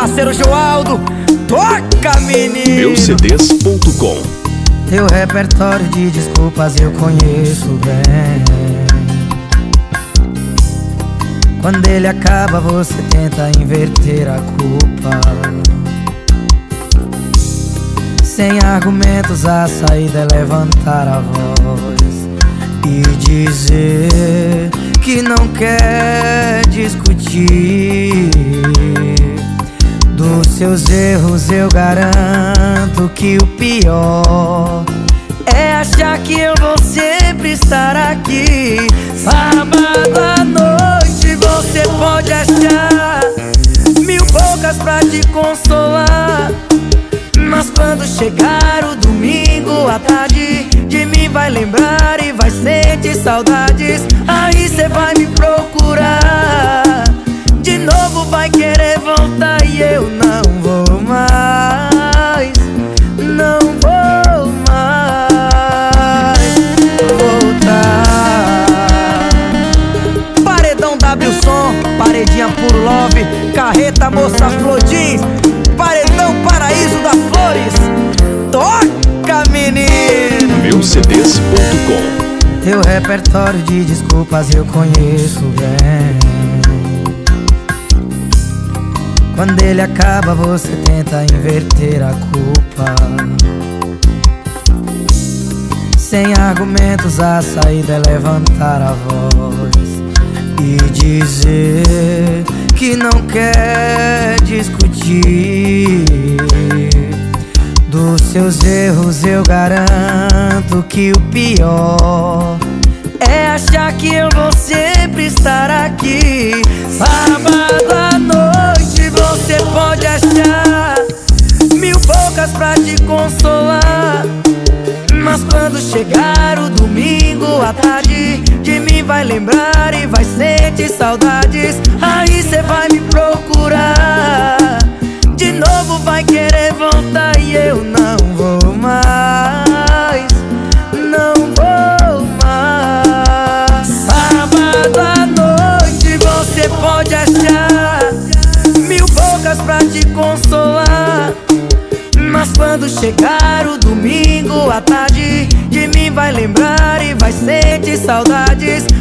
parceiro Joaldo, toca menino. Meucds.com. Teu repertório de desculpas eu conheço bem. Quando ele acaba você tenta inverter a culpa. Sem argumentos a saída é levantar a voz e dizer que não quer discutir. Dos seus erros eu garanto que o pior é achar que eu vou sempre estar aqui. Sábado à noite você pode achar mil bocas pra te consolar, mas quando chegar o domingo à tarde, de mim vai lembrar e vai sentir saudades. Aí cê vai me procurar de novo, vai querer voltar e eu não vou mais, não vou mais voltar. Paredão W Som, paredinha puro love, carreta moça Flor Jeans, paredão Paraíso das Flores, toca menino. Meucds.com. Teu repertório de desculpas eu conheço bem. Quando ele acaba você tenta inverter a culpa. Sem argumentos a saída é levantar a voz e dizer que não quer discutir. Dos seus erros eu garanto que o pior é achar que eu vou sempre estar aqui. Sábado à noite você pode achar mil bocas pra te consolar, mas quando chegar o domingo à tarde, de mim vai lembrar e vai sentir saudades. Aí cê vai me procurar de novo, vai querer voltar e eu não vou mais, não vou mais. Sábado à noite você pode achar mil bocas pra te consolar, mas quando chegar o domingo à tarde, de mim vai lembrar e vai sentir saudades.